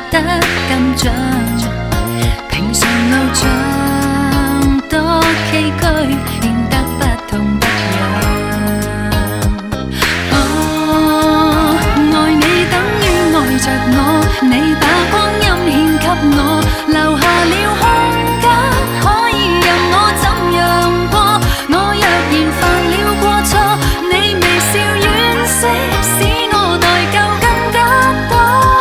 得更像。平常路障多崎岖，變得不痛不癢。哦，愛你等於愛着我，你把光陰獻給我，留下了空間，可以任我怎樣過。我若然犯了過錯，你微笑惋惜，使我代舊更加多。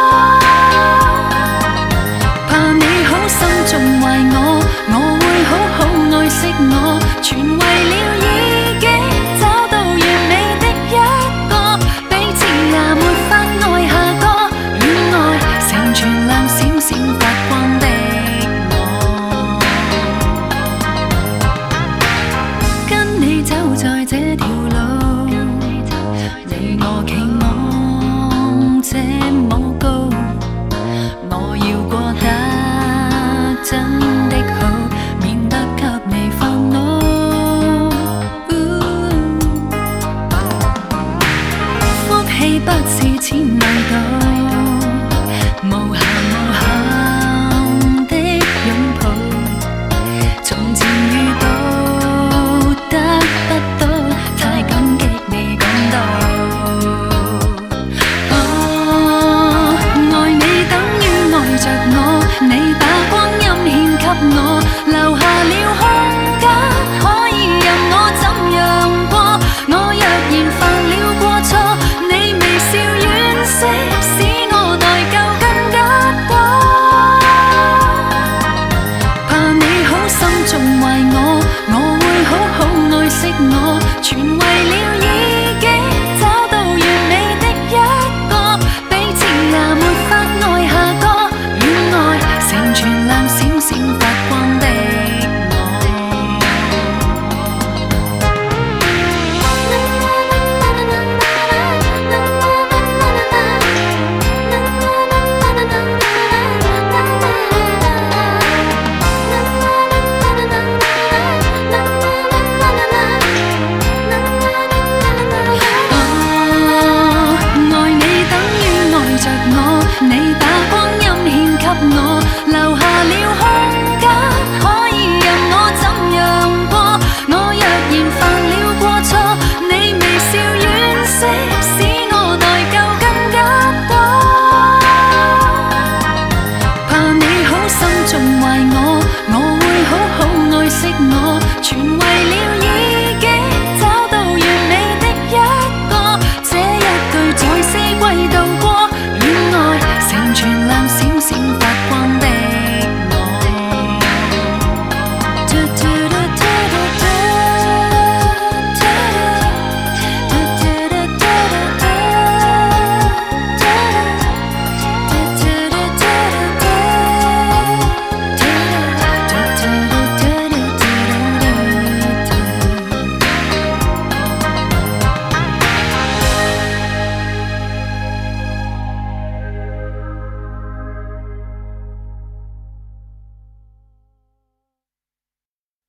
怕你好心縱壞我，我會好好愛惜我，全為了已經找到完美的一個，彼此也沒法愛下個，戀愛成全亮閃閃發光的我。跟你走在這條路，你我期望這麼高，我要過得真的好，免得給你煩惱。福氣不是千米高，無限無限的擁抱，從前遇到得不到，太感激你講到。哦，愛你等於愛着我，你把光陰獻給我，留下了空間，可以任我怎樣過。我若然犯了過錯，你微笑惋惜，使我代舊更加多。怕你好心縱壞我，我會好好愛惜我，全為了已經找到完美的一個，彼此也沒法愛下個，戀愛成全亮閃閃發光的我。哦，愛你等於愛着我，你把光陰獻給我，留下了空間，可以任我怎樣過。我若然犯了過錯，你微笑惋惜，使我代舊更加多。怕你好心縱壞我，我會好好愛惜我，全為